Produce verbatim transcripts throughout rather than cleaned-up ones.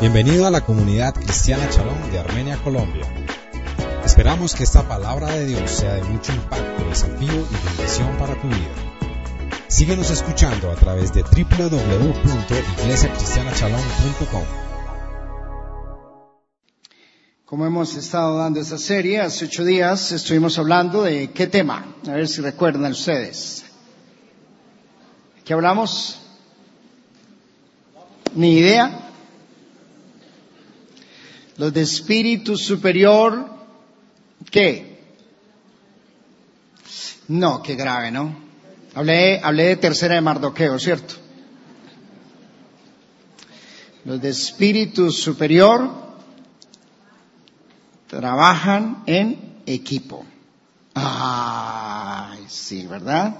Bienvenido a la comunidad cristiana Shalom de Armenia, Colombia. Esperamos que esta palabra de Dios sea de mucho impacto, desafío y bendición para tu vida. Síguenos escuchando a través de doble u doble u doble u punto iglesia cristiana shalom punto com. Como hemos estado dando esta serie, hace ocho días estuvimos hablando de qué tema, a ver si recuerdan ustedes. ¿Qué hablamos? Ni idea. Los de espíritu superior, ¿qué? No, qué grave, ¿no? Hablé, hablé de tercera de Mardoqueo, ¿cierto? Los de espíritu superior trabajan en equipo. Ay, sí, ¿verdad?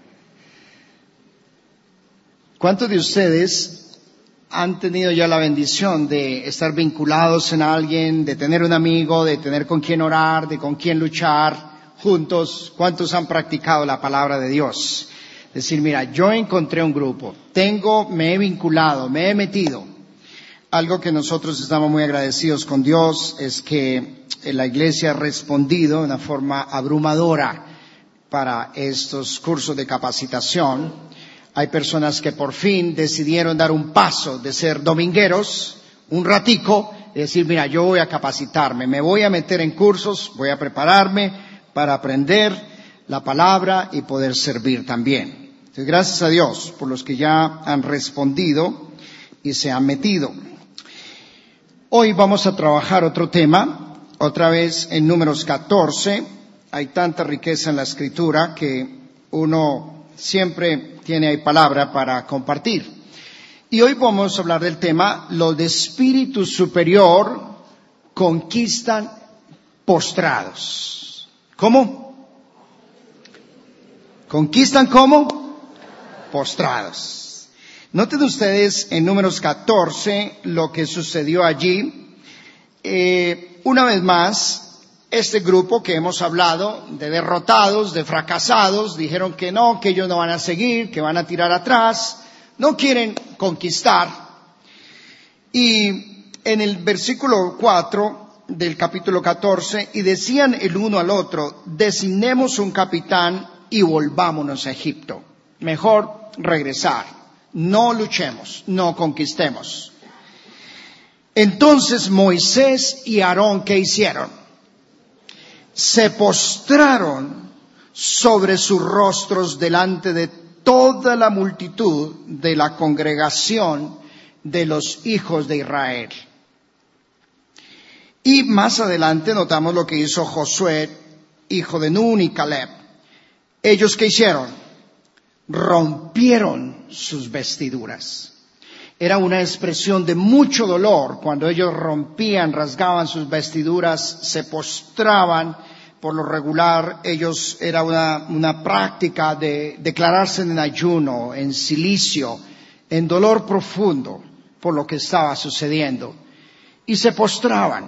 ¿Cuántos de ustedes han tenido ya la bendición de estar vinculados en alguien, de tener un amigo, de tener con quien orar, de con quien luchar juntos? ¿Cuántos han practicado la palabra de Dios? Decir, mira, yo encontré un grupo, tengo, me he vinculado, me he metido. Algo que nosotros estamos muy agradecidos con Dios es que la iglesia ha respondido de una forma abrumadora para estos cursos de capacitación. Hay personas que por fin decidieron dar un paso de ser domingueros, un ratico, y decir, mira, yo voy a capacitarme, me voy a meter en cursos, voy a prepararme para aprender la palabra y poder servir también. Entonces, gracias a Dios por los que ya han respondido y se han metido. Hoy vamos a trabajar otro tema, otra vez en Números catorce. Hay tanta riqueza en la Escritura que uno siempre tiene ahí palabra para compartir. Y hoy vamos a hablar del tema, los de espíritu superior conquistan postrados. ¿Cómo? ¿Conquistan cómo? Postrados. Noten ustedes en Números catorce lo que sucedió allí. Eh, una vez más, este grupo que hemos hablado de derrotados, de fracasados, dijeron que no, que ellos no van a seguir, que van a tirar atrás, no quieren conquistar. Y en el versículo cuatro del capítulo catorce, y decían el uno al otro, designemos un capitán y volvámonos a Egipto. Mejor regresar, no luchemos, no conquistemos. Entonces Moisés y Aarón, ¿qué hicieron? Se postraron sobre sus rostros delante de toda la multitud de la congregación de los hijos de Israel. Y más adelante notamos lo que hizo Josué, hijo de Nun, y Caleb. ¿Ellos qué hicieron? Rompieron sus vestiduras. Era una expresión de mucho dolor cuando ellos rompían, rasgaban sus vestiduras, se postraban. Por lo regular, ellos era una, una práctica de declararse en ayuno, en cilicio, en dolor profundo por lo que estaba sucediendo. Y se postraban.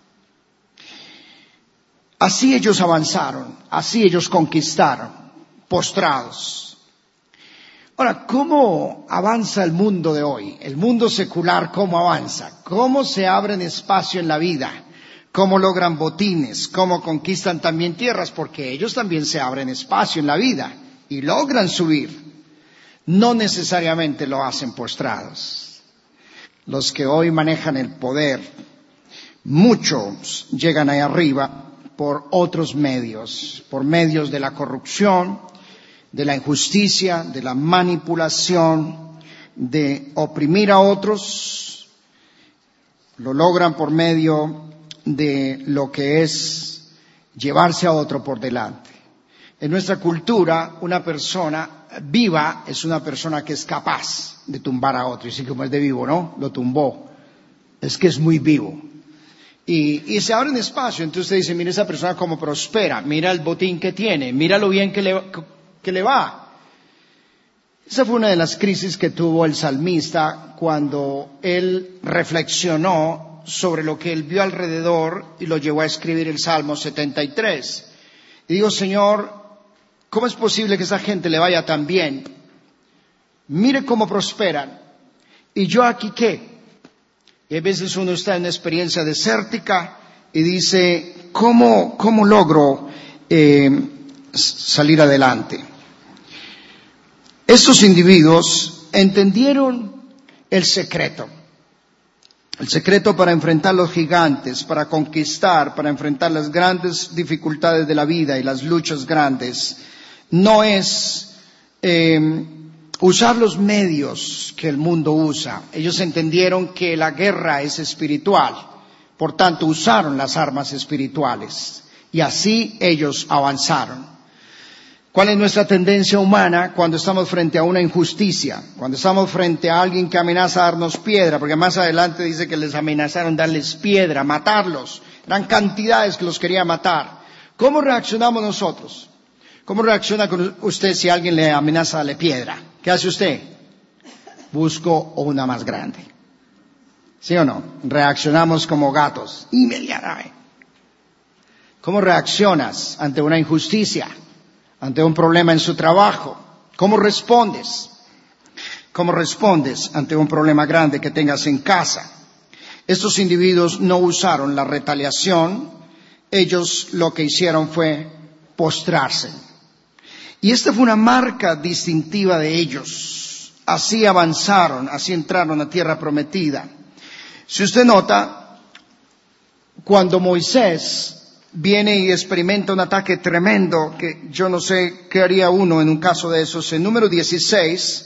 Así ellos avanzaron, así ellos conquistaron, postrados. Ahora, ¿cómo avanza el mundo de hoy? El mundo secular, ¿cómo avanza? ¿Cómo se abren espacio en la vida? ¿Cómo logran botines? ¿Cómo conquistan también tierras? Porque ellos también se abren espacio en la vida y logran subir. No necesariamente lo hacen postrados. Los que hoy manejan el poder, muchos llegan ahí arriba por otros medios, por medios de la corrupción, de la injusticia, de la manipulación, de oprimir a otros. Lo logran por medio de lo que es llevarse a otro por delante. En nuestra cultura, una persona viva es una persona que es capaz de tumbar a otro. Y así como es de vivo, ¿no? Lo tumbó. Es que es muy vivo. Y, y se abre un espacio. Entonces usted dice, mira esa persona cómo prospera, mira el botín que tiene, mira lo bien que le, que le va. Esa fue una de las crisis que tuvo el salmista cuando él reflexionó sobre lo que él vio alrededor y lo llevó a escribir el Salmo setenta y tres. Y digo, Señor, ¿cómo es posible que esa gente le vaya tan bien? Mire cómo prosperan. ¿Y yo aquí qué? Y a veces uno está en una experiencia desértica y dice, ¿cómo, cómo logro eh, salir adelante? Estos individuos entendieron el secreto. El secreto para enfrentar los gigantes, para conquistar, para enfrentar las grandes dificultades de la vida y las luchas grandes, no es eh, usar los medios que el mundo usa. Ellos entendieron que la guerra es espiritual, por tanto usaron las armas espirituales y así ellos avanzaron. ¿Cuál es nuestra tendencia humana cuando estamos frente a una injusticia? Cuando estamos frente a alguien que amenaza a darnos piedra, porque más adelante dice que les amenazaron darles piedra, matarlos. Eran cantidades que los quería matar. ¿Cómo reaccionamos nosotros? ¿Cómo reacciona usted si alguien le amenaza a darle piedra? ¿Qué hace usted? Busco una más grande. ¿Sí o no? Reaccionamos como gatos, inmediatamente. ¿Cómo reaccionas ante una injusticia? Ante un problema en su trabajo, ¿cómo respondes? ¿Cómo respondes ante un problema grande que tengas en casa? Estos individuos no usaron la retaliación, ellos lo que hicieron fue postrarse. Y esta fue una marca distintiva de ellos. Así avanzaron, así entraron a tierra prometida. Si usted nota, cuando Moisés viene y experimenta un ataque tremendo, que yo no sé qué haría uno en un caso de esos. En número dieciséis,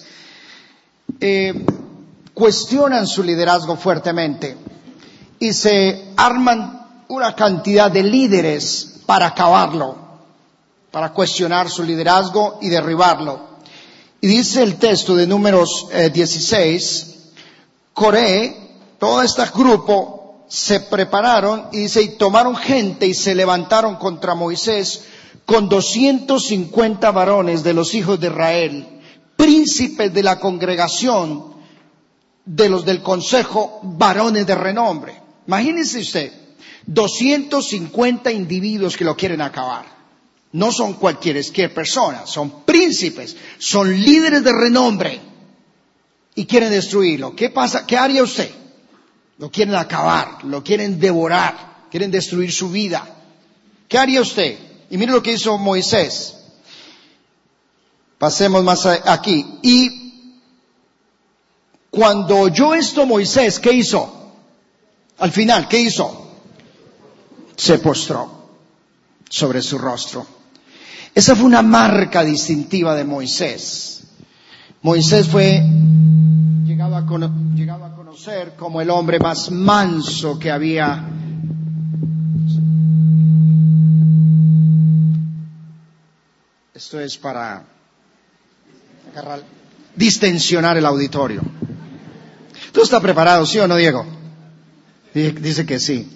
eh, cuestionan su liderazgo fuertemente y se arman una cantidad de líderes para acabarlo, para cuestionar su liderazgo y derribarlo. Y dice el texto de números eh, dieciséis, Coré, todo este grupo, se prepararon y dice, y tomaron gente y se levantaron contra Moisés con doscientos cincuenta varones de los hijos de Israel, príncipes de la congregación, de los del consejo, varones de renombre. Imagínese usted, doscientos cincuenta individuos que lo quieren acabar. No son cualquier persona, son príncipes, son líderes de renombre y quieren destruirlo. ¿Qué pasa? ¿Qué haría usted? Lo quieren acabar, lo quieren devorar, quieren destruir su vida. ¿Qué haría usted? Y mire lo que hizo Moisés. Pasemos más aquí. Y cuando oyó esto Moisés, ¿qué hizo? Al final, ¿qué hizo? Se postró sobre su rostro. Esa fue una marca distintiva de Moisés. Moisés fue llegado a, cono- llegado a conocer como el hombre más manso que había. Esto es para agarrar, distensionar el auditorio. ¿Tú estás preparado, sí o no, Diego? Dice que sí.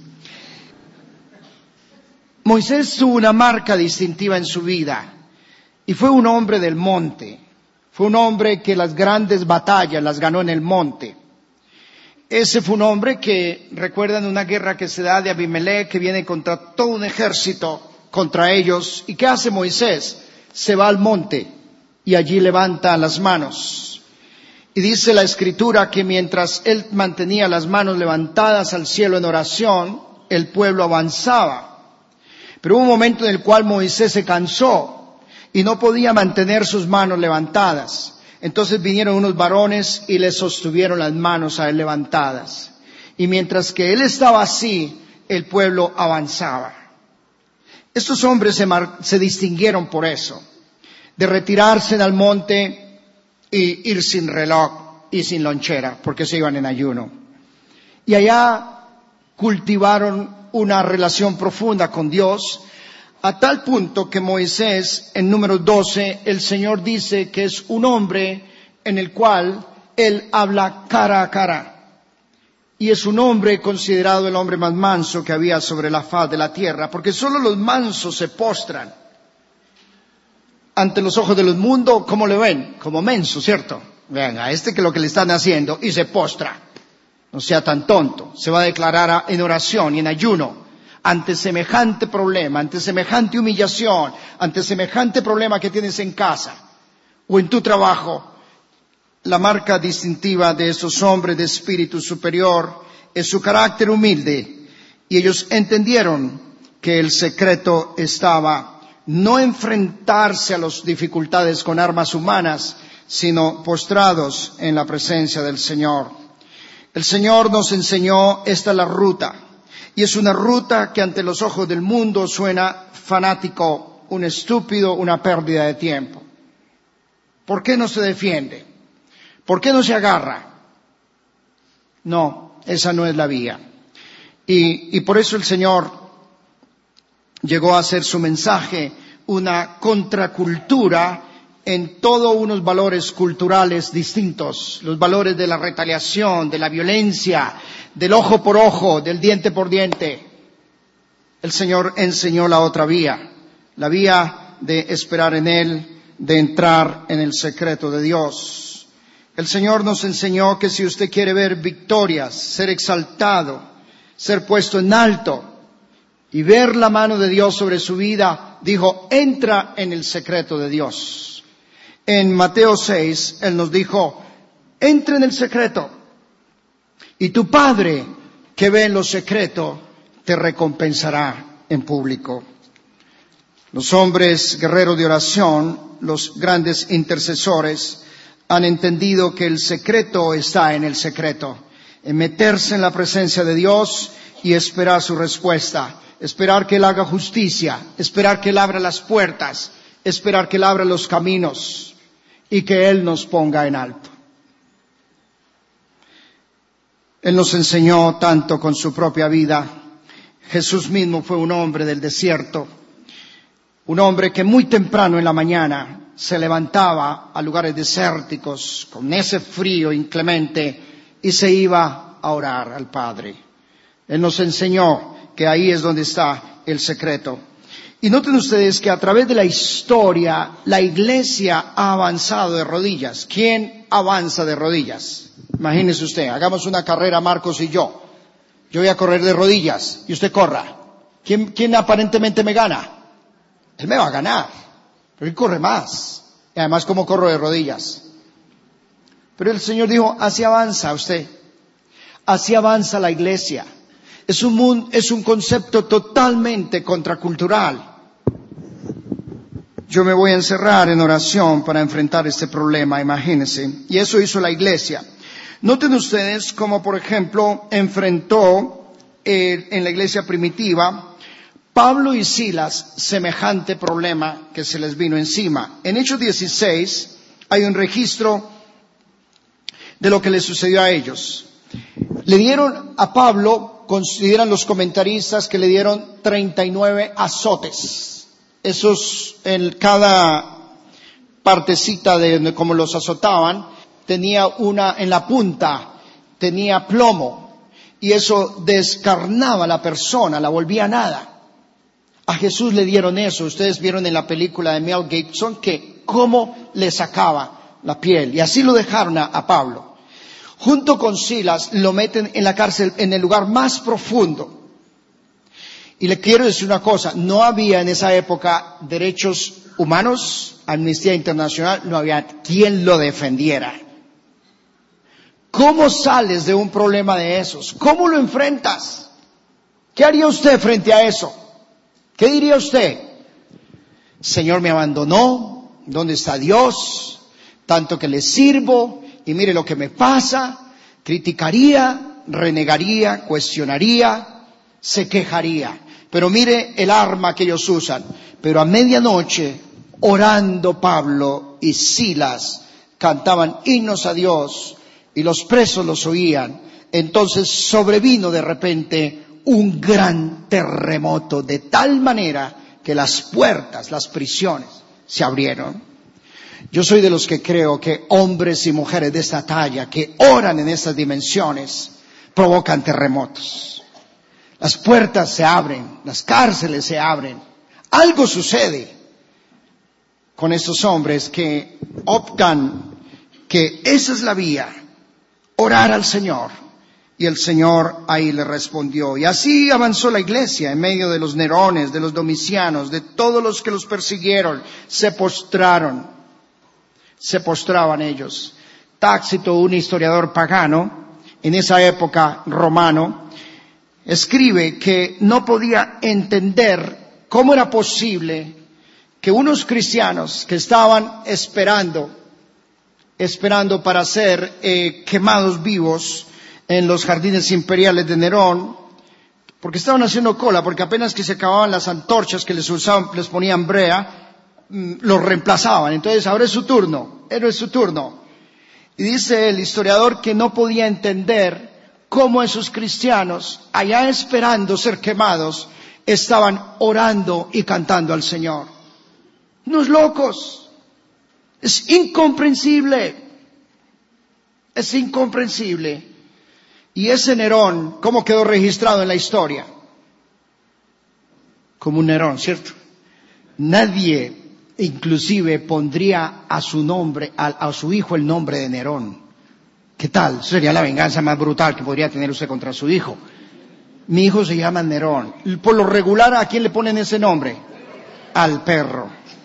Moisés tuvo una marca distintiva en su vida y fue un hombre del monte. Fue un hombre que las grandes batallas las ganó en el monte. Ese fue un hombre que, recuerdan una guerra que se da de Abimelech, que viene contra todo un ejército contra ellos. ¿Y qué hace Moisés? Se va al monte y allí levanta las manos. Y dice la Escritura que mientras él mantenía las manos levantadas al cielo en oración, el pueblo avanzaba. Pero hubo un momento en el cual Moisés se cansó y no podía mantener sus manos levantadas. Entonces vinieron unos varones y le sostuvieron las manos a él levantadas. Y mientras que él estaba así, el pueblo avanzaba. Estos hombres se, mar- se distinguieron por eso, de retirarse al monte y ir sin reloj y sin lonchera, porque se iban en ayuno. Y allá cultivaron una relación profunda con Dios, a tal punto que Moisés, en número doce, el Señor dice que es un hombre en el cual él habla cara a cara. Y es un hombre considerado el hombre más manso que había sobre la faz de la tierra, porque solo los mansos se postran ante los ojos de los mundos. ¿Cómo le ven? Como menso, ¿cierto? Vean, a este que lo que le están haciendo, y se postra. No sea tan tonto. Se va a declarar en oración y en ayuno ante semejante problema, ante semejante humillación, ante semejante problema que tienes en casa o en tu trabajo. La marca distintiva de estos hombres de espíritu superior es su carácter humilde, y ellos entendieron que el secreto estaba no enfrentarse a las dificultades con armas humanas, sino postrados en la presencia del Señor. El Señor nos enseñó, esta es la ruta, y es una ruta que ante los ojos del mundo suena fanático, un estúpido, una pérdida de tiempo. ¿Por qué no se defiende? ¿Por qué no se agarra? No, esa no es la vía. Y, y por eso el Señor llegó a hacer su mensaje una contracultura en todos unos valores culturales distintos, los valores de la retaliación, de la violencia, del ojo por ojo, del diente por diente. El Señor enseñó la otra vía, la vía de esperar en Él, de entrar en el secreto de Dios. El Señor nos enseñó que si usted quiere ver victorias, ser exaltado, ser puesto en alto y ver la mano de Dios sobre su vida, dijo, entra en el secreto de Dios. En Mateo seis, Él nos dijo, entra en el secreto y tu Padre que ve en lo secreto te recompensará en público. Los hombres guerreros de oración, los grandes intercesores, han entendido que el secreto está en el secreto, en meterse en la presencia de Dios y esperar su respuesta, esperar que Él haga justicia, esperar que Él abra las puertas, esperar que Él abra los caminos y que Él nos ponga en alto. Él nos enseñó tanto con su propia vida. Jesús mismo fue un hombre del desierto, un hombre que muy temprano en la mañana se levantaba a lugares desérticos con ese frío inclemente y se iba a orar al Padre. Él nos enseñó que ahí es donde está el secreto. Y noten ustedes que a través de la historia la iglesia ha avanzado de rodillas. ¿Quién avanza de rodillas? Imagínese usted, hagamos una carrera Marcos y yo. Yo voy a correr de rodillas y usted corra. ¿Quién, quién aparentemente me gana? Él me va a ganar, pero él corre más. Y además, ¿cómo corro de rodillas? Pero el Señor dijo, así avanza usted. Así avanza la iglesia. Es un, es un concepto totalmente contracultural. Yo me voy a encerrar en oración para enfrentar este problema, imagínense. Y eso hizo la iglesia. Noten ustedes cómo, por ejemplo, enfrentó eh, en la iglesia primitiva Pablo y Silas semejante problema que se les vino encima. En Hechos dieciséis hay un registro de lo que les sucedió a ellos. Le dieron a Pablo, consideran los comentaristas, que le dieron treinta y nueve azotes. Esos, en cada partecita de como los azotaban, tenía una, en la punta, tenía plomo. Y eso descarnaba a la persona, la volvía nada. A Jesús le dieron eso. Ustedes vieron en la película de Mel Gibson que cómo le sacaba la piel. Y así lo dejaron a, a Pablo. Junto con Silas lo meten en la cárcel en el lugar más profundo. Y le quiero decir una cosa, no había en esa época derechos humanos, Amnistía Internacional, no había quien lo defendiera. ¿Cómo sales de un problema de esos? ¿Cómo lo enfrentas? ¿Qué haría usted frente a eso? ¿Qué diría usted? Señor me abandonó, ¿dónde está Dios? Tanto que le sirvo y mire lo que me pasa. Criticaría, renegaría, cuestionaría, se quejaría. Pero mire el arma que ellos usan. Pero a medianoche, orando Pablo y Silas, cantaban himnos a Dios y los presos los oían. Entonces sobrevino de repente un gran terremoto, de tal manera que las puertas, las prisiones, se abrieron. Yo soy de los que creo que hombres y mujeres de esta talla, que oran en estas dimensiones, provocan terremotos. Las puertas se abren, las cárceles se abren. Algo sucede con estos hombres que optan que esa es la vía, orar al Señor. Y el Señor ahí le respondió. Y así avanzó la iglesia en medio de los Nerones, de los Domicianos, de todos los que los persiguieron. Se postraron. Se postraban ellos. Tácito, un historiador pagano, en esa época romano, escribe que no podía entender cómo era posible que unos cristianos que estaban esperando, esperando para ser eh, quemados vivos en los jardines imperiales de Nerón, porque estaban haciendo cola, porque apenas que se acababan las antorchas que les usaban, les ponían brea, mmm, los reemplazaban. Entonces, ahora es su turno, ahora es su turno. Y dice el historiador que no podía entender cómo esos cristianos, allá esperando ser quemados, estaban orando y cantando al Señor. Unos locos. Es incomprensible. Es incomprensible. Y ese Nerón, ¿cómo quedó registrado en la historia? Como un Nerón, ¿cierto? Nadie, inclusive, pondría a su nombre, a, a su hijo el nombre de Nerón. ¿Qué tal? Eso sería la venganza más brutal que podría tener usted contra su hijo. Mi hijo se llama Nerón. Por lo regular, ¿a quién le ponen ese nombre? Al perro.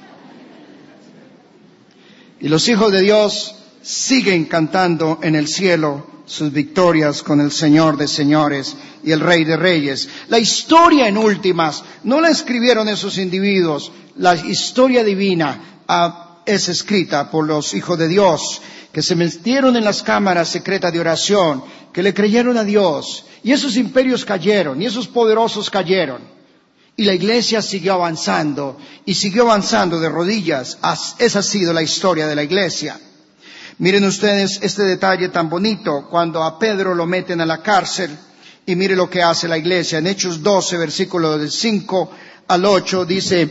Y los hijos de Dios siguen cantando en el cielo sus victorias con el Señor de señores y el Rey de reyes. La historia, en últimas, no la escribieron esos individuos. La historia divina ah, es escrita por los hijos de Dios, que se metieron en las cámaras secretas de oración, que le creyeron a Dios, y esos imperios cayeron, y esos poderosos cayeron, y la iglesia siguió avanzando, y siguió avanzando de rodillas. Esa ha sido la historia de la iglesia. Miren ustedes este detalle tan bonito, cuando a Pedro lo meten a la cárcel, y mire lo que hace la iglesia. En Hechos doce, versículo del cinco al ocho, dice,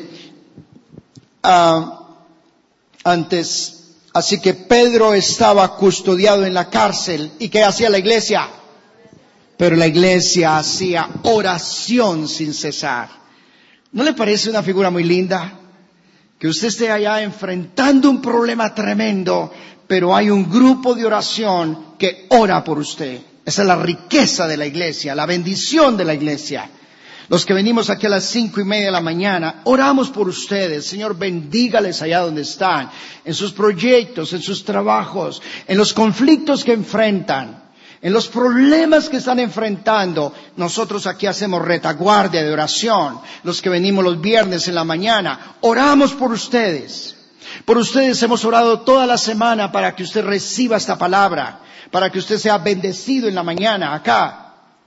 uh, antes... Así que Pedro estaba custodiado en la cárcel. ¿Y qué hacía la iglesia? Pero la iglesia hacía oración sin cesar. ¿No le parece una figura muy linda? Que usted esté allá enfrentando un problema tremendo, pero hay un grupo de oración que ora por usted. Esa es la riqueza de la iglesia, la bendición de la iglesia. Los que venimos aquí a las cinco y media de la mañana, oramos por ustedes. Señor, bendígales allá donde están, en sus proyectos, en sus trabajos, en los conflictos que enfrentan, en los problemas que están enfrentando. Nosotros aquí hacemos retaguardia de oración. Los que venimos los viernes en la mañana, oramos por ustedes. Por ustedes hemos orado toda la semana para que usted reciba esta palabra, para que usted sea bendecido en la mañana acá.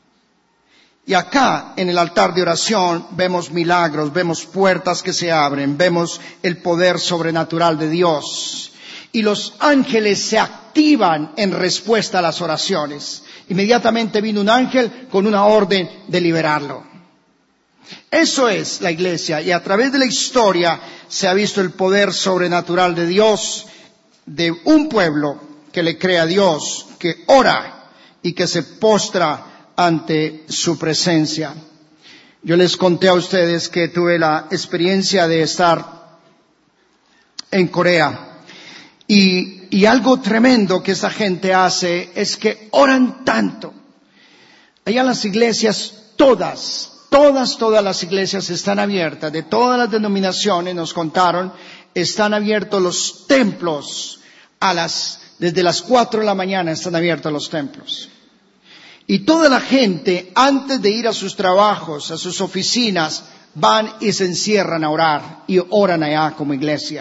Y acá, en el altar de oración, vemos milagros, vemos puertas que se abren, vemos el poder sobrenatural de Dios. Y los ángeles se activan en respuesta a las oraciones. Inmediatamente vino un ángel con una orden de liberarlo. Eso es la iglesia, y a través de la historia se ha visto el poder sobrenatural de Dios, de un pueblo que le cree a Dios, que ora y que se postra ante su presencia. Yo les conté a ustedes que tuve la experiencia de estar en Corea, y, y algo tremendo que esa gente hace es que oran tanto. Allá las iglesias, todas, todas, todas las iglesias están abiertas, de todas las denominaciones, nos contaron, están abiertos los templos a las, desde las cuatro de la mañana están abiertos los templos. Y toda la gente, antes de ir a sus trabajos, a sus oficinas, van y se encierran a orar y oran allá como iglesia.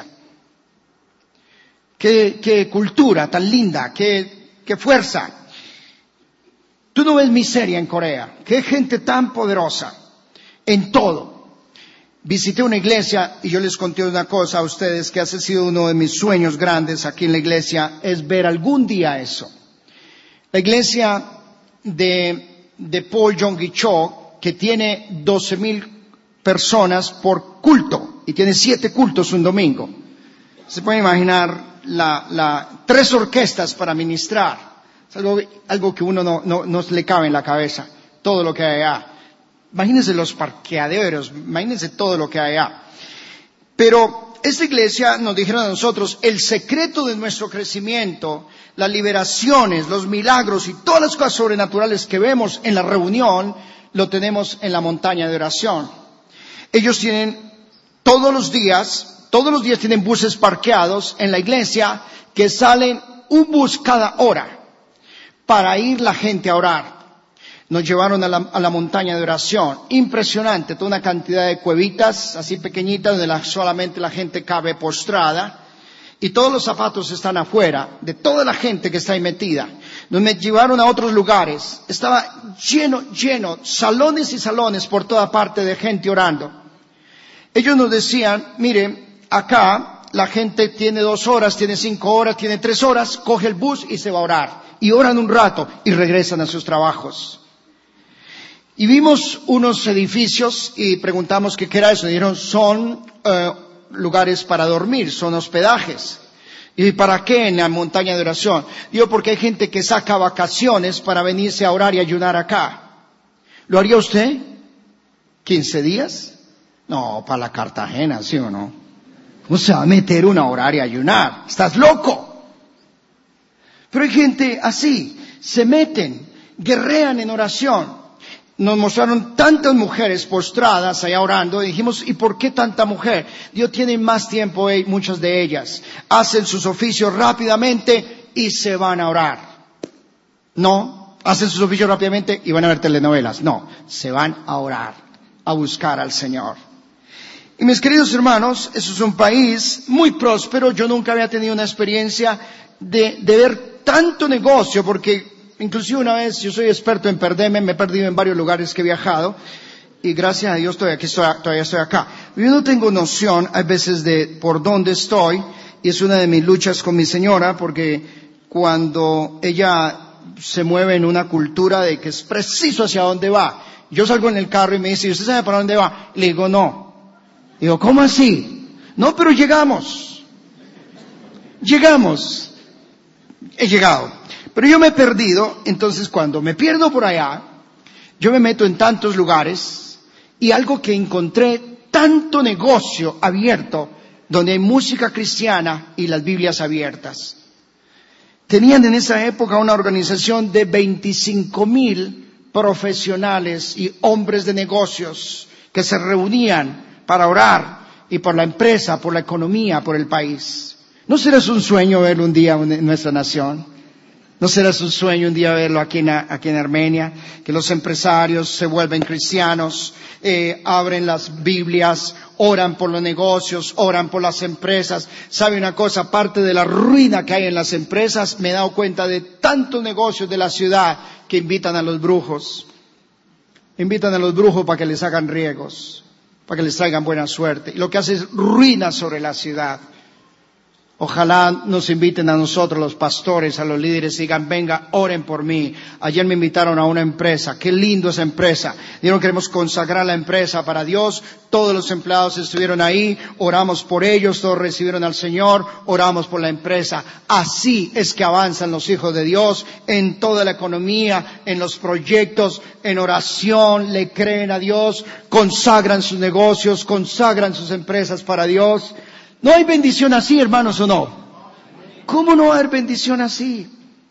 Qué, qué cultura tan linda, qué, qué fuerza. Tú no ves miseria en Corea. Qué gente tan poderosa en todo. Visité una iglesia y yo les conté una cosa a ustedes que ha sido uno de mis sueños grandes aquí en la iglesia, es ver algún día eso. La iglesia de, de Paul Yonggi Cho, que tiene doce mil personas por culto, y tiene siete cultos un domingo. Se puede imaginar la, la, tres orquestas para ministrar. Es algo, algo que uno no, no, no le cabe en la cabeza, todo lo que hay allá. Imagínense los parqueaderos, imagínense todo lo que hay allá. Pero esta iglesia nos dijeron a nosotros, el secreto de nuestro crecimiento, las liberaciones, los milagros y todas las cosas sobrenaturales que vemos en la reunión, lo tenemos en la montaña de oración. Ellos tienen todos los días, todos los días tienen buses parqueados en la iglesia que salen un bus cada hora. para ir la gente a orar. Nos llevaron a la, a la montaña de oración. Impresionante, toda una cantidad de cuevitas así pequeñitas donde la, solamente la gente cabe postrada. Y todos los zapatos están afuera de toda la gente que está ahí metida. Nos me llevaron a otros lugares. Estaba lleno, lleno, salones y salones por toda parte de gente orando. Ellos nos decían, mire, acá la gente tiene dos horas, tiene cinco horas, tiene tres horas, coge el bus y se va a orar. Y oran un rato y regresan a sus trabajos. Y vimos unos edificios y preguntamos qué era eso. Dijeron, son uh, lugares para dormir, son hospedajes. ¿Y para qué en la montaña de oración? Digo, porque hay gente que saca vacaciones para venirse a orar y ayunar acá. ¿Lo haría usted? ¿quince días? No, para la Cartagena, ¿sí o no? ¿Cómo se va a meter una a orar y ayunar? ¡Estás loco! Pero hay gente así, se meten, guerrean en oración. Nos mostraron tantas mujeres postradas allá orando y dijimos, ¿y por qué tanta mujer? Dios tiene más tiempo, muchas de ellas. Hacen sus oficios rápidamente y se van a orar. No, hacen sus oficios rápidamente y van a ver telenovelas. No, se van a orar, a buscar al Señor. Y mis queridos hermanos, eso es un país muy próspero. Yo nunca había tenido una experiencia de, de ver tanto negocio, porque inclusive una vez, yo soy experto en perderme, me he perdido en varios lugares que he viajado, y gracias a Dios estoy aquí, estoy, todavía estoy acá. Yo no tengo noción a veces de por dónde estoy, y es una de mis luchas con mi señora, porque cuando ella se mueve en una cultura de que es preciso hacia dónde va, yo salgo en el carro y me dice, ¿y usted sabe para dónde va? Le digo, no. Digo, ¿cómo así? No, pero llegamos. Llegamos. He llegado. Pero yo me he perdido, entonces cuando me pierdo por allá, yo me meto en tantos lugares y algo que encontré, tanto negocio abierto, donde hay música cristiana y las Biblias abiertas. Tenían en esa época una organización de veinticinco mil profesionales y hombres de negocios que se reunían para orar y por la empresa, por la economía, por el país. ¿No será un sueño verlo un día en nuestra nación? ¿No será su sueño un día verlo aquí en, aquí en Armenia? Que los empresarios se vuelven cristianos, eh, abren las Biblias, oran por los negocios, oran por las empresas. ¿Sabe una cosa? Aparte de la ruina que hay en las empresas, me he dado cuenta de tantos negocios de la ciudad que invitan a los brujos. Invitan a los brujos para que les hagan riegos, para que les traigan buena suerte. Y lo que hace es ruina sobre la ciudad. Ojalá nos inviten a nosotros, los pastores, a los líderes, y digan, venga, oren por mí. Ayer me invitaron a una empresa, qué lindo esa empresa. Dijeron, queremos consagrar la empresa para Dios. Todos los empleados estuvieron ahí, oramos por ellos, todos recibieron al Señor, oramos por la empresa. Así es que avanzan los hijos de Dios en toda la economía, en los proyectos, en oración, le creen a Dios, consagran sus negocios, consagran sus empresas para Dios. ¿No hay bendición así, hermanos, o no? ¿Cómo no haber bendición así?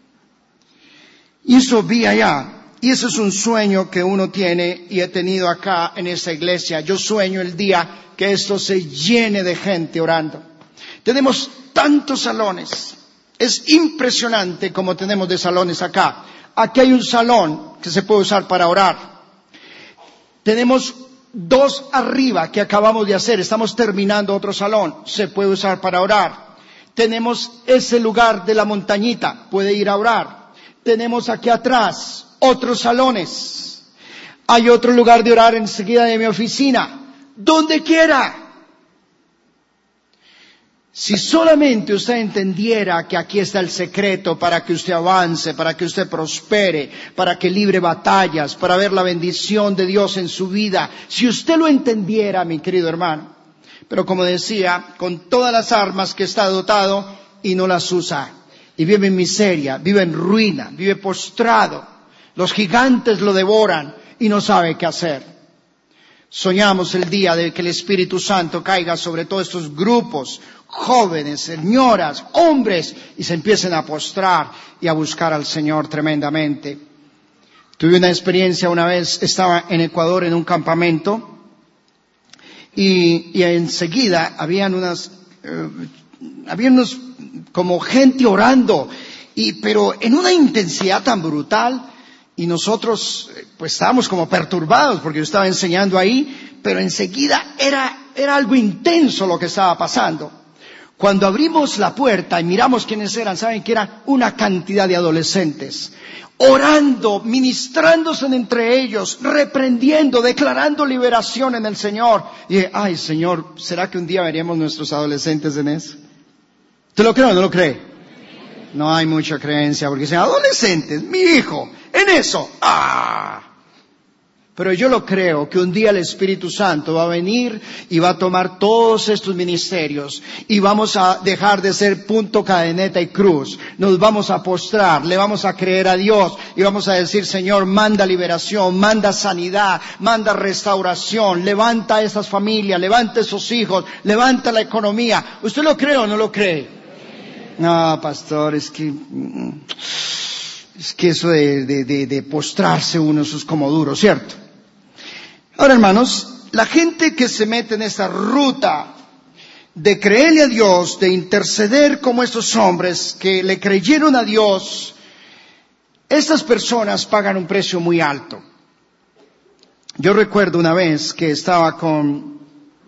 Y eso vi allá. Y eso es un sueño que uno tiene y he tenido acá en esta iglesia. Yo sueño el día que esto se llene de gente orando. Tenemos tantos salones. Es impresionante como tenemos de salones acá. Aquí hay un salón que se puede usar para orar. Tenemos dos arriba que acabamos de hacer, estamos terminando otro salón, se puede usar para orar. Tenemos ese lugar de la montañita, puede ir a orar. Tenemos aquí atrás otros salones. Hay otro lugar de orar enseguida de mi oficina, donde quiera. Si solamente usted entendiera que aquí está el secreto para que usted avance, para que usted prospere, para que libre batallas, para ver la bendición de Dios en su vida. Si usted lo entendiera, mi querido hermano. Pero como decía, con todas las armas que está dotado y no las usa. Y vive en miseria, vive en ruina, vive postrado. Los gigantes lo devoran y no sabe qué hacer. Soñamos el día de que el Espíritu Santo caiga sobre todos estos grupos, jóvenes, señoras, hombres, y se empiecen a postrar y a buscar al Señor tremendamente. Tuve una experiencia una vez, estaba en Ecuador en un campamento, y, y enseguida habían unas, eh, había unos, como gente orando, y, pero en una intensidad tan brutal, y nosotros pues estábamos como perturbados porque yo estaba enseñando ahí, pero enseguida era, era algo intenso lo que estaba pasando. Cuando abrimos la puerta y miramos quiénes eran, saben que era una cantidad de adolescentes, orando, ministrándose entre ellos, reprendiendo, declarando liberación en el Señor. Y dije, ay Señor, ¿será que un día veremos nuestros adolescentes en eso? ¿Te lo creo o no lo cree? No hay mucha creencia, porque dicen, adolescentes, mi hijo, en eso, ¡ah! Pero yo lo creo, que un día el Espíritu Santo va a venir y va a tomar todos estos ministerios y vamos a dejar de ser punto, cadeneta y cruz. Nos vamos a postrar, le vamos a creer a Dios y vamos a decir, Señor, manda liberación, manda sanidad, manda restauración, levanta a esas familias, levanta a esos hijos, levanta la economía. ¿Usted lo cree o no lo cree? No, pastor, es que, es que eso de, de, de, de postrarse uno, eso es como duro, ¿cierto? Ahora, hermanos, la gente que se mete en esta ruta de creerle a Dios, de interceder como estos hombres que le creyeron a Dios, estas personas pagan un precio muy alto. Yo recuerdo una vez que estaba con,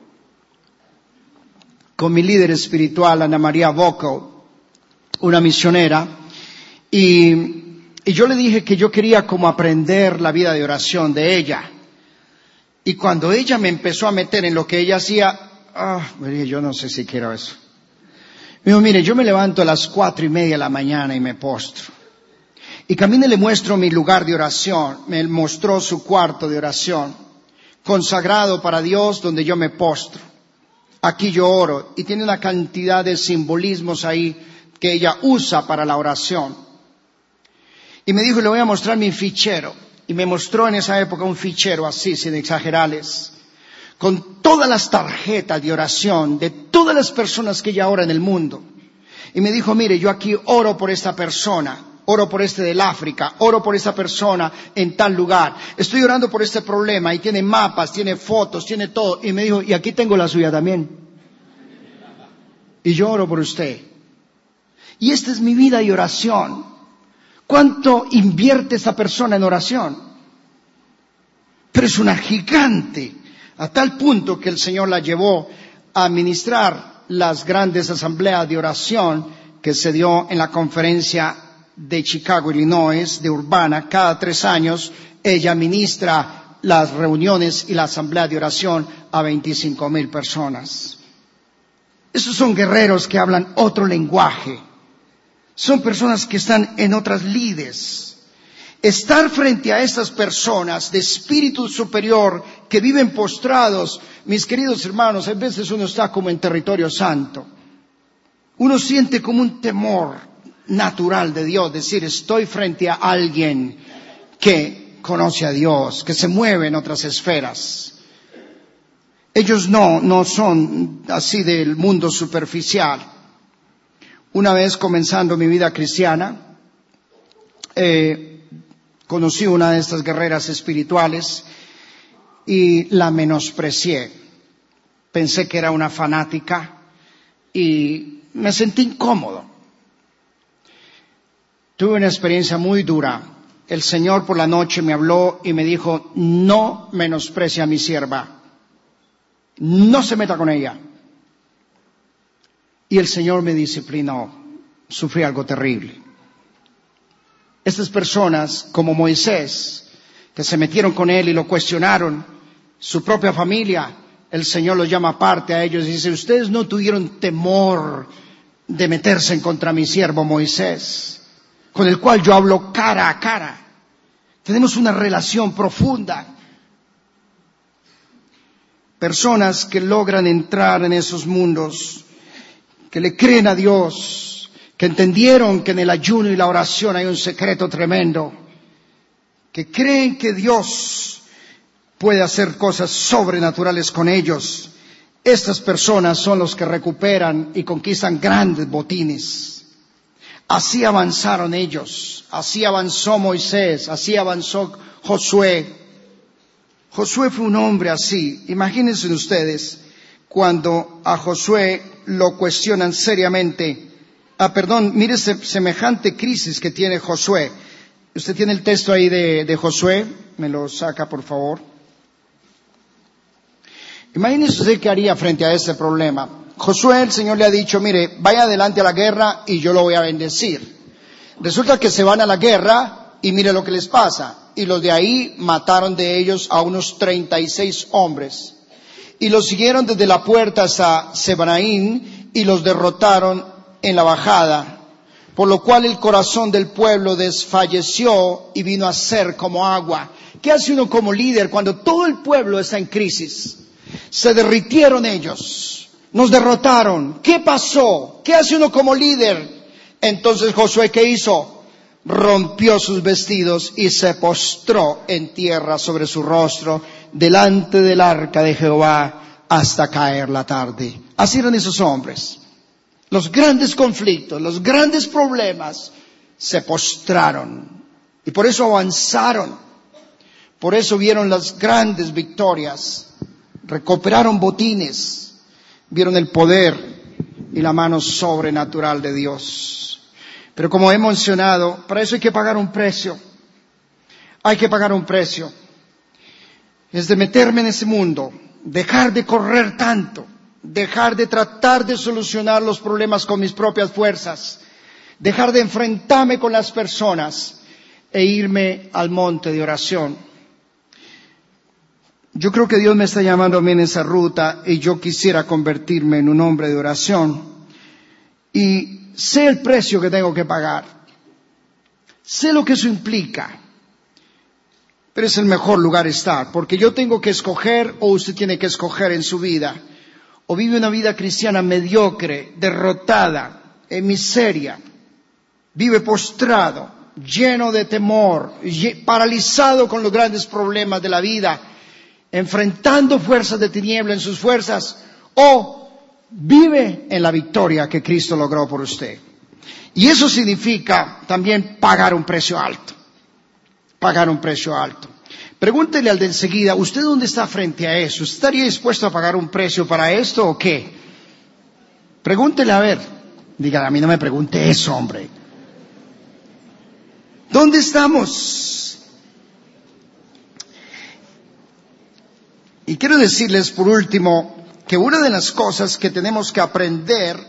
con mi líder espiritual, Ana María Boco, una misionera, y, y yo le dije que yo quería como aprender la vida de oración de ella. Y cuando ella me empezó a meter en lo que ella hacía, ah, yo no sé si quiero eso. Me dijo, mire, yo me levanto a las cuatro y media de la mañana y me postro. Y camine le muestro mi lugar de oración. Me mostró su cuarto de oración, consagrado para Dios, donde yo me postro. Aquí yo oro, y tiene una cantidad de simbolismos ahí que ella usa para la oración. Y me dijo, le voy a mostrar mi fichero. Y me mostró en esa época un fichero así, sin exagerarles, con todas las tarjetas de oración de todas las personas que ella ora en el mundo. Y me dijo, mire, yo aquí oro por esta persona, oro por este del África, oro por esta persona en tal lugar, estoy orando por este problema, y tiene mapas, tiene fotos, tiene todo. Y me dijo, y aquí tengo la suya también. Y yo oro por usted. Y esta es mi vida de oración. ¿Cuánto invierte esa persona en oración? Pero es una gigante, a tal punto que el Señor la llevó a administrar las grandes asambleas de oración que se dio en la conferencia de Chicago, Illinois, de Urbana. Cada tres años ella ministra las reuniones y la asamblea de oración a veinticinco mil personas. Esos son guerreros que hablan otro lenguaje. Son personas que están en otras lides. Estar frente a estas personas de espíritu superior que viven postrados, mis queridos hermanos, a veces uno está como en territorio santo. Uno siente como un temor natural de Dios, decir, estoy frente a alguien que conoce a Dios, que se mueve en otras esferas. Ellos no, no son así del mundo superficial. Una vez comenzando mi vida cristiana, eh, conocí una de estas guerreras espirituales y la menosprecié. Pensé que era una fanática y me sentí incómodo. Tuve una experiencia muy dura. El Señor por la noche me habló y me dijo, no menosprecie a mi sierva, no se meta con ella. Y el Señor me disciplinó. Sufrí algo terrible. Estas personas, como Moisés, que se metieron con él y lo cuestionaron, su propia familia, el Señor los llama aparte a ellos y dice, ustedes no tuvieron temor de meterse en contra mi siervo Moisés, con el cual yo hablo cara a cara. Tenemos una relación profunda. Personas que logran entrar en esos mundos, que le creen a Dios, que entendieron que en el ayuno y la oración hay un secreto tremendo, que creen que Dios puede hacer cosas sobrenaturales con ellos. Estas personas son los que recuperan y conquistan grandes botines. Así avanzaron ellos, así avanzó Moisés, así avanzó Josué. Josué fue un hombre así. Imagínense ustedes, cuando a Josué lo cuestionan seriamente ah, perdón, mire se, semejante crisis que tiene Josué. Usted tiene el texto ahí de, de Josué, me lo saca por favor. Imagínese usted qué haría frente a este problema. Josué, el Señor le ha dicho, mire, vaya adelante a la guerra y yo lo voy a bendecir. Resulta que se van a la guerra y mire lo que les pasa. Y los de ahí mataron de ellos a unos treinta y seis hombres. Y los siguieron desde la puerta hasta Sebanaín y los derrotaron en la bajada. Por lo cual el corazón del pueblo desfalleció y vino a ser como agua. ¿Qué hace uno como líder cuando todo el pueblo está en crisis? Se derritieron ellos, nos derrotaron. ¿Qué pasó? ¿Qué hace uno como líder? Entonces Josué, ¿qué hizo? Rompió sus vestidos y se postró en tierra sobre su rostro delante del arca de Jehová hasta caer la tarde. Así eran esos hombres. Los grandes conflictos, los grandes problemas se postraron y por eso avanzaron. Por eso vieron las grandes victorias. Recuperaron botines, vieron el poder y la mano sobrenatural de Dios. Pero como he mencionado, para eso hay que pagar un precio. Hay que pagar un precio. Es de meterme en ese mundo, dejar de correr tanto, dejar de tratar de solucionar los problemas con mis propias fuerzas, dejar de enfrentarme con las personas e irme al monte de oración. Yo creo que Dios me está llamando a mí en esa ruta y yo quisiera convertirme en un hombre de oración. Y sé el precio que tengo que pagar. Sé lo que eso implica. Pero es el mejor lugar estar, porque yo tengo que escoger o usted tiene que escoger en su vida. O vive una vida cristiana mediocre, derrotada, en miseria. Vive postrado, lleno de temor, paralizado con los grandes problemas de la vida, enfrentando fuerzas de tiniebla en sus fuerzas, o vive en la victoria que Cristo logró por usted. Y eso significa también pagar un precio alto, pagar un precio alto. Pregúntele al de enseguida, ¿usted dónde está frente a eso? ¿Estaría dispuesto a pagar un precio para esto o qué? Pregúntele a ver. Diga, a mí no me pregunte eso, hombre. ¿Dónde estamos? Y quiero decirles por último que una de las cosas que tenemos que aprender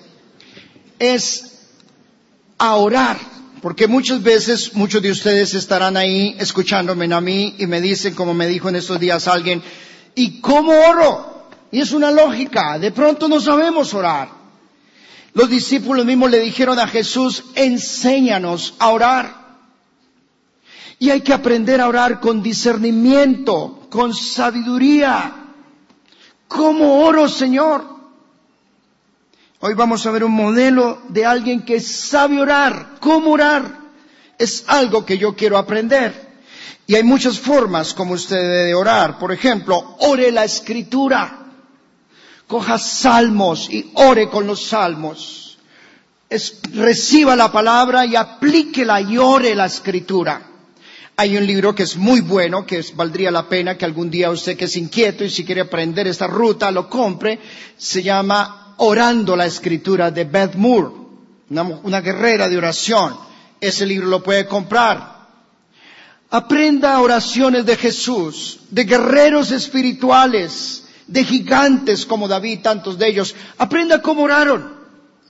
es a orar. Porque muchas veces, muchos de ustedes estarán ahí escuchándome a mí y me dicen, como me dijo en estos días alguien, ¿y cómo oro? Y es una lógica, de pronto no sabemos orar. Los discípulos mismos le dijeron a Jesús, enséñanos a orar. Y hay que aprender a orar con discernimiento, con sabiduría. ¿Cómo oro, Señor? Hoy vamos a ver un modelo de alguien que sabe orar. ¿Cómo orar? Es algo que yo quiero aprender. Y hay muchas formas como usted debe orar. Por ejemplo, ore la Escritura. Coja salmos y ore con los salmos. Es, reciba la palabra y aplíquela y ore la Escritura. Hay un libro que es muy bueno, que es, valdría la pena que algún día usted que es inquieto y si quiere aprender esta ruta lo compre. Se llama Orando la Escritura de Beth Moore, una, una guerrera de oración. Ese libro lo puede comprar. Aprenda oraciones de Jesús, de guerreros espirituales, de gigantes como David, tantos de ellos. Aprenda cómo oraron.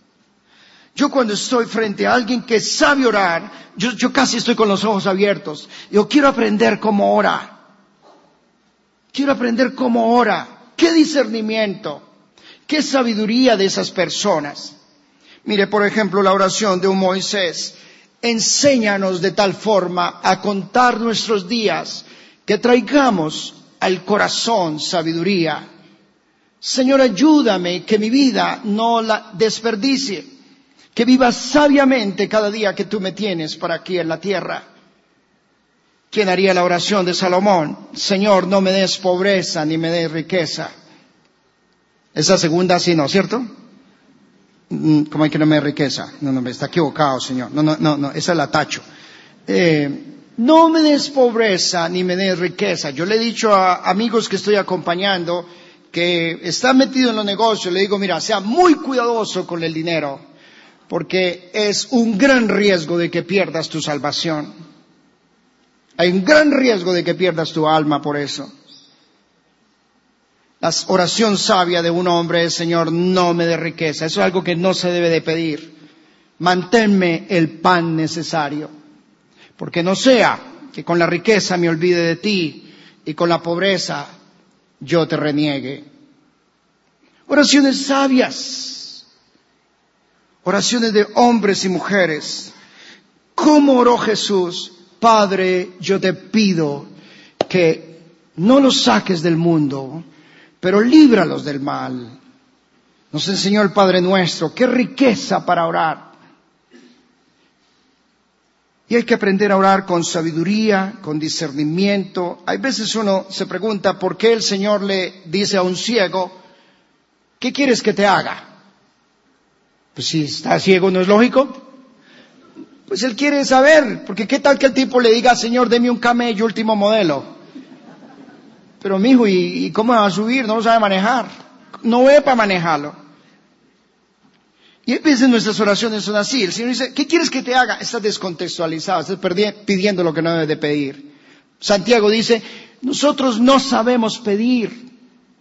Yo cuando estoy frente a alguien que sabe orar, yo, yo casi estoy con los ojos abiertos. Yo quiero aprender cómo ora. Quiero aprender cómo ora. ¿Qué discernimiento? ¿Qué sabiduría de esas personas? Mire, por ejemplo, la oración de un Moisés. Enséñanos de tal forma a contar nuestros días que traigamos al corazón sabiduría. Señor, ayúdame que mi vida no la desperdicie. Que viva sabiamente cada día que tú me tienes para aquí en la tierra. ¿Quién haría la oración de Salomón? Señor, no me des pobreza ni me des riqueza. Esa segunda sí, ¿no? ¿Cierto? ¿Cómo hay que no me des riqueza? No, no, me está equivocado, Señor. No, no, no, no, esa la tacho. Eh, no me des pobreza ni me des riqueza. Yo le he dicho a amigos que estoy acompañando que están metidos en los negocios, le digo, mira, sea muy cuidadoso con el dinero. porque es un gran riesgo de que pierdas tu salvación. Hay un gran riesgo de que pierdas tu alma por eso. La oración sabia de un hombre es: Señor, no me dé riqueza. Eso es algo que no se debe de pedir. Manténme el pan necesario, porque no sea que con la riqueza me olvide de ti y con la pobreza yo te reniegue. Oraciones sabias, oraciones de hombres y mujeres. ¿Cómo oró Jesús? Padre, yo te pido que no los saques del mundo, pero líbralos del mal. Nos enseñó el Padre Nuestro. ¡Qué riqueza para orar! Y hay que aprender a orar con sabiduría, con discernimiento. Hay veces uno se pregunta por qué el Señor le dice a un ciego: ¿qué quieres que te haga? Pues si está ciego, ¿no es lógico? Pues él quiere saber, porque qué tal que el tipo le diga: Señor, deme un camello último modelo. Pero mijo, ¿y, y cómo va a subir? No lo sabe manejar. No ve para manejarlo. Y a veces nuestras oraciones son así. El Señor dice: ¿qué quieres que te haga? Estás descontextualizado, estás pidiendo lo que no debes de pedir. Santiago dice: nosotros no sabemos pedir.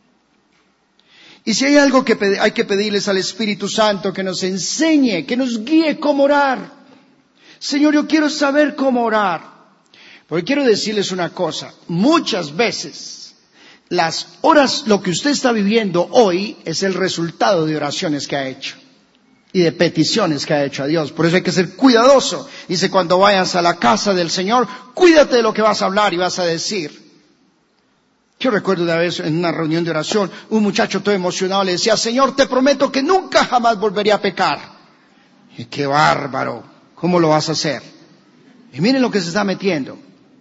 Y si hay algo que hay que pedirles al Espíritu Santo, que nos enseñe, que nos guíe cómo orar. Señor, yo quiero saber cómo orar. Porque quiero decirles una cosa: muchas veces las horas, lo que usted está viviendo hoy, es el resultado de oraciones que ha hecho y de peticiones que ha hecho a Dios. Por eso hay que ser cuidadoso. Dice: cuando vayas a la casa del Señor, cuídate de lo que vas a hablar y vas a decir. Yo recuerdo una vez en una reunión de oración, un muchacho todo emocionado le decía: Señor, te prometo que nunca jamás volveré a pecar. Y qué bárbaro, ¿cómo lo vas a hacer? Y miren lo que se está metiendo.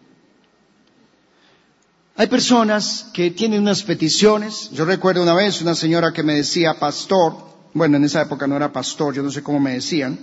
Hay personas que tienen unas peticiones. Yo recuerdo una vez una señora que me decía: pastor, bueno, en esa época no era pastor, yo no sé cómo me decían.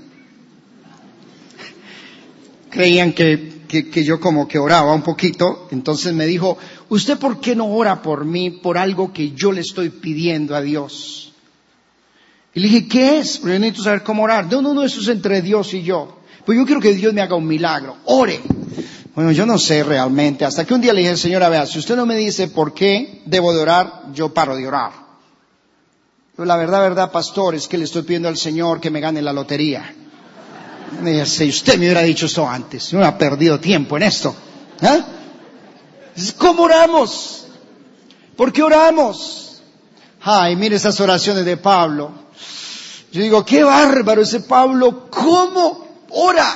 Creían que, que, que yo como que oraba un poquito. Entonces me dijo: ¿usted por qué no ora por mí, por algo que yo le estoy pidiendo a Dios? Y le dije: ¿qué es? Porque yo necesito saber cómo orar. No, no, no, eso es entre Dios y yo. Pues yo quiero que Dios me haga un milagro. Ore. Bueno, yo no sé realmente. Hasta que un día le dije: señora, vea, si usted no me dice por qué debo de orar, yo paro de orar. Pero la verdad, verdad, pastor, es que le estoy pidiendo al Señor que me gane la lotería. Y dije: si usted me hubiera dicho esto antes, no hubiera perdido tiempo en esto. ¿Eh? ¿Cómo oramos? ¿Por qué oramos? Ay, mire esas oraciones de Pablo. Yo digo: qué bárbaro ese Pablo, ¿cómo ora?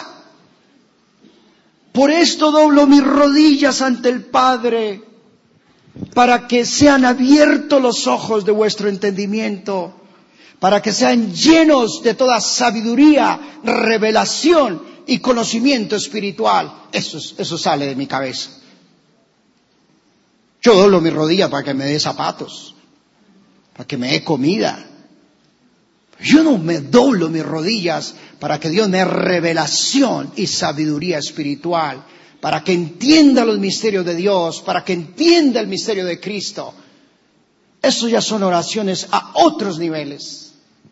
Por esto doblo mis rodillas ante el Padre, para que sean abiertos los ojos de vuestro entendimiento, para que sean llenos de toda sabiduría, revelación y conocimiento espiritual. Eso, eso sale de mi cabeza. Yo doblo mis rodillas para que me dé zapatos, para que me dé comida. Yo no me doblo mis rodillas para que Dios me dé revelación y sabiduría espiritual, para que entienda los misterios de Dios, para que entienda el misterio de Cristo. Eso ya son oraciones a otros niveles.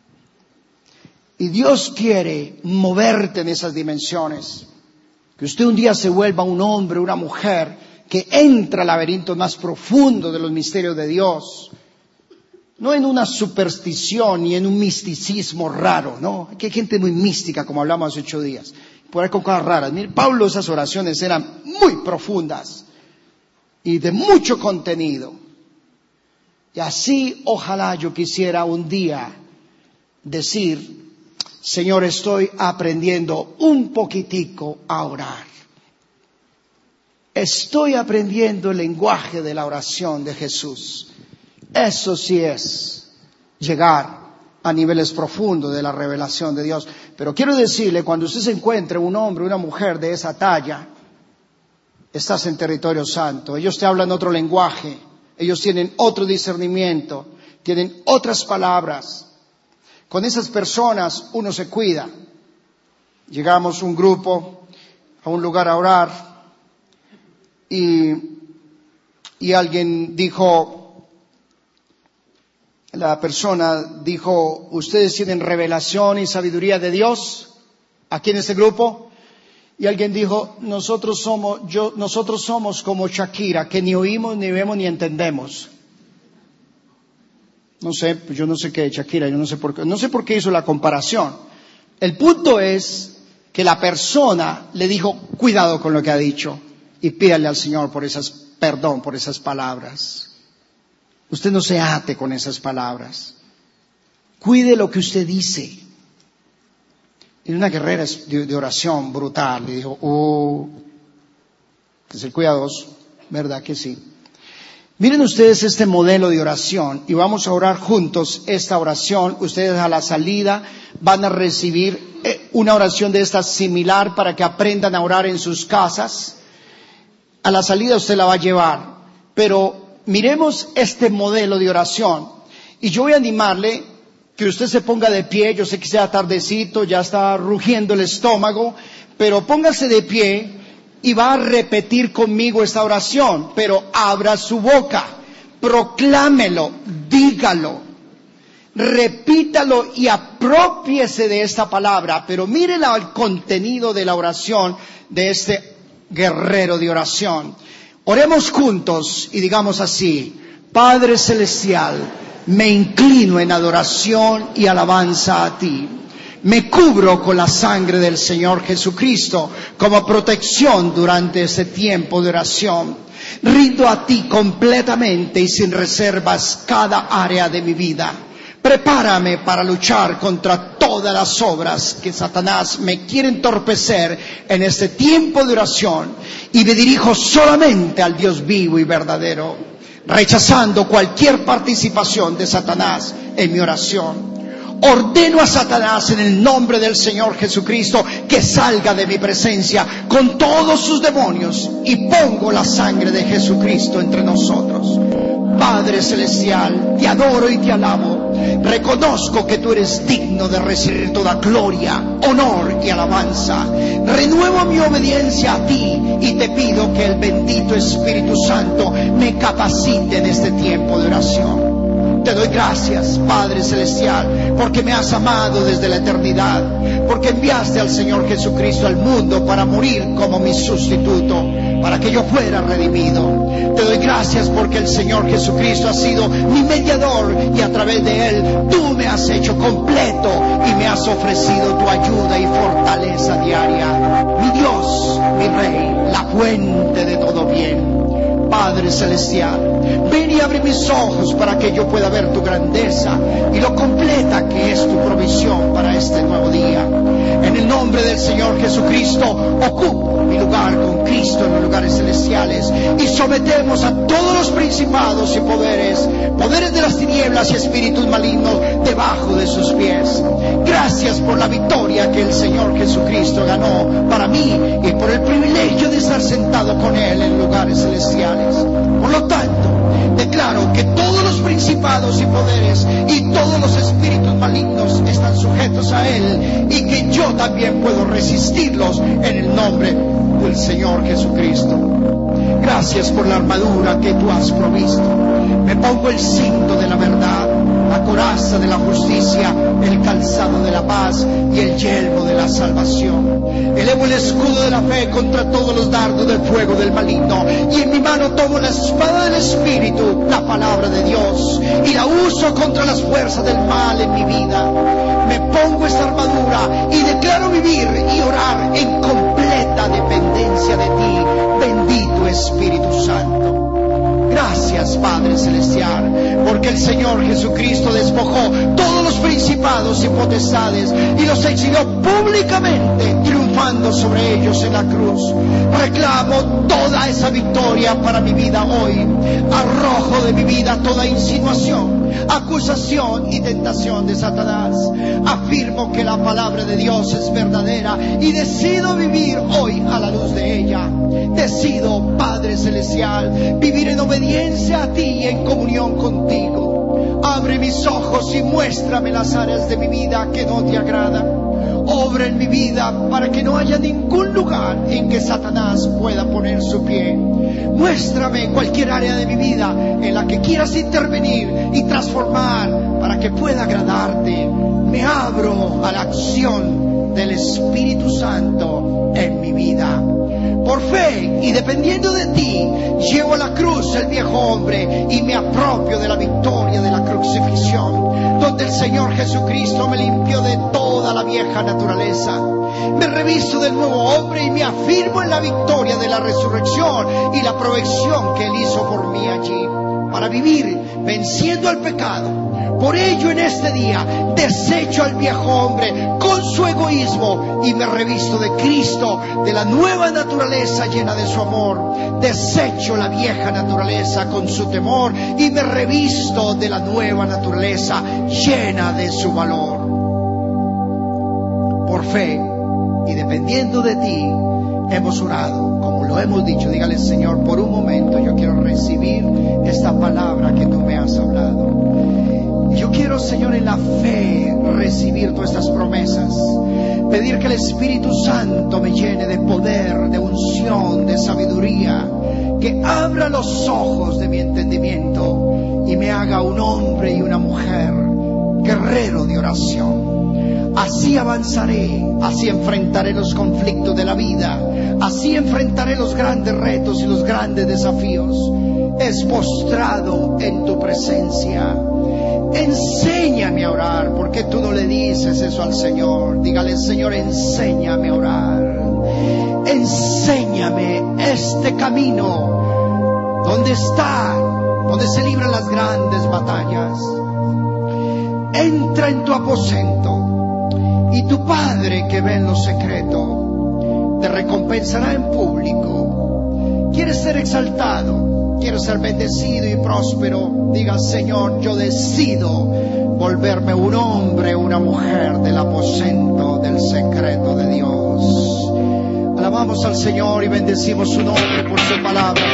Y Dios quiere moverte en esas dimensiones. Que usted un día se vuelva un hombre, una mujer, que entra al laberinto más profundo de los misterios de Dios. No en una superstición ni en un misticismo raro, ¿no? Aquí hay gente muy mística, como hablamos hace ocho días. Por ahí con cosas raras. Mire, Pablo, esas oraciones eran muy profundas y de mucho contenido. Y así, ojalá yo quisiera un día decir: Señor, estoy aprendiendo un poquitico a orar. Estoy aprendiendo el lenguaje de la oración de Jesús. Eso sí es llegar a niveles profundos de la revelación de Dios. Pero quiero decirle, cuando usted se encuentre un hombre o una mujer de esa talla, estás en territorio santo. Ellos te hablan otro lenguaje, ellos tienen otro discernimiento, tienen otras palabras. Con esas personas uno se cuida. Llegamos un grupo a un lugar a orar y, y alguien dijo: la persona dijo, ¿ustedes tienen revelación y sabiduría de Dios aquí en este grupo? Y alguien dijo, nosotros somos, yo, nosotros somos como Shakira, que ni oímos, ni vemos, ni entendemos. No sé, pues yo no sé qué es Shakira, yo no sé por qué, no sé por qué hizo la comparación. El punto es que la persona le dijo, cuidado con lo que ha dicho, y pídale al Señor por esas, perdón por esas palabras. Usted no se ate con esas palabras. Cuide lo que usted dice. Y una guerrera de, de oración brutal le dijo, oh, que ser cuidadoso, ¿verdad que sí? Miren ustedes este modelo de oración y vamos a orar juntos esta oración. Ustedes a la salida van a recibir una oración de esta similar para que aprendan a orar en sus casas. A la salida usted la va a llevar, pero miremos este modelo de oración y yo voy a animarle que usted se ponga de pie. Yo sé que sea tardecito, ya está rugiendo el estómago, pero póngase de pie y va a repetir conmigo esta oración, pero abra su boca, proclámelo, dígalo, repítalo y aprópiese de esta palabra, pero mire el contenido de la oración de este guerrero de oración. Oremos juntos y digamos así, Padre Celestial, me inclino en adoración y alabanza a ti. Me cubro con la sangre del Señor Jesucristo como protección durante este tiempo de oración. Rindo a ti completamente y sin reservas cada área de mi vida. Prepárame para luchar contra todas las obras que Satanás me quiere entorpecer en este tiempo de oración. Y me dirijo solamente al Dios vivo y verdadero, rechazando cualquier participación de Satanás en mi oración. Ordeno a Satanás en el nombre del Señor Jesucristo que salga de mi presencia con todos sus demonios y pongo la sangre de Jesucristo entre nosotros. Padre Celestial, te adoro y te alabo. Reconozco que tú eres digno de recibir toda gloria, honor y alabanza. Renuevo mi obediencia a ti y te pido que el bendito Espíritu Santo me capacite en este tiempo de oración. Te doy gracias, Padre Celestial, porque me has amado desde la eternidad, porque enviaste al Señor Jesucristo al mundo para morir como mi sustituto, para que yo fuera redimido. Te doy gracias porque el Señor Jesucristo ha sido mi mediador y a través de Él tú me has hecho completo y me has ofrecido tu ayuda y fortaleza diaria. Mi Dios, mi Rey, la fuente de todo bien. Padre Celestial, ven y abre mis ojos para que yo pueda ver tu grandeza y lo completa que es tu provisión para este nuevo día. En el nombre del Señor Jesucristo, ocupo mi lugar con Cristo en los lugares celestiales y sometemos a todos los principados y poderes, poderes de las tinieblas y espíritus malignos debajo de sus pies. Gracias por la victoria que el Señor Jesucristo ganó para mí y por el privilegio de estar sentado con Él en lugares celestiales. Por lo tanto, declaro que todos los principados y poderes y todos los espíritus malignos están sujetos a Él y que yo también puedo resistirlos en el nombre del Señor Jesucristo. Gracias por la armadura que tú has provisto. Me pongo el cinto de la verdad, la coraza de la justicia, el calzado de la paz y el yelmo de la salvación. Elevo el escudo de la fe contra todos los dardos del fuego del maligno y en mi mano tomo la espada del Espíritu, la palabra de Dios, y la uso contra las fuerzas del mal en mi vida. Me pongo esta armadura y declaro vivir y orar en completa dependencia de ti, bendito Espíritu Santo. Gracias, Padre Celestial, porque el Señor Jesucristo despojó todos los principados y potestades y los exilió públicamente, triunfando sobre ellos en la cruz. Reclamo toda esa victoria para mi vida hoy. Arrojo de mi vida toda insinuación, acusación y tentación de Satanás. Afirmo que la palabra de Dios es verdadera y decido vivir hoy a la luz de ella. Decido, Padre Celestial, vivir en obediencia a ti y en comunión contigo. Abre mis ojos y muéstrame las áreas de mi vida que no te agradan. obra en mi vida para que no haya ningún lugar en que Satanás pueda poner su pie. Muéstrame cualquier área de mi vida en la que quieras intervenir y transformar para que pueda agradarte. Me abro a la acción del Espíritu Santo en mi vida. Por fe y dependiendo de ti, llevo a la cruz el viejo hombre y me apropio de la victoria de la crucifixión, donde el Señor Jesucristo me limpió de toda la vieja naturaleza. Me revisto del nuevo hombre y me afirmo en la victoria de la resurrección y la provisión que Él hizo por mí allí, para vivir venciendo al pecado. Por ello en este día desecho al viejo hombre con su egoísmo y me revisto de Cristo, de la nueva naturaleza llena de su amor. Desecho la vieja naturaleza con su temor y me revisto de la nueva naturaleza llena de su valor. Por fe y dependiendo de ti hemos orado, como lo hemos dicho. Dígale: Señor, por un momento yo quiero recibir esta palabra que tú me has hablado. Yo quiero, Señor, en la fe recibir todas estas promesas. Pedir que el Espíritu Santo me llene de poder, de unción, de sabiduría. Que abra los ojos de mi entendimiento y me haga un hombre y una mujer guerrero de oración. Así avanzaré, así enfrentaré los conflictos de la vida. Así enfrentaré los grandes retos y los grandes desafíos. Es postrado en tu presencia. Enséñame a orar, porque tú no le dices eso al Señor. Dígale: Señor, enséñame a orar. Enséñame este camino donde está, donde se libran las grandes batallas. Entra en tu aposento y tu Padre que ve en lo secreto te recompensará en público. ¿Quieres ser exaltado? ¿Quieres ser bendecido y próspero? Diga: Señor, yo decido volverme un hombre, una mujer del aposento del secreto de Dios. Alabamos al Señor y bendecimos su nombre por su palabra.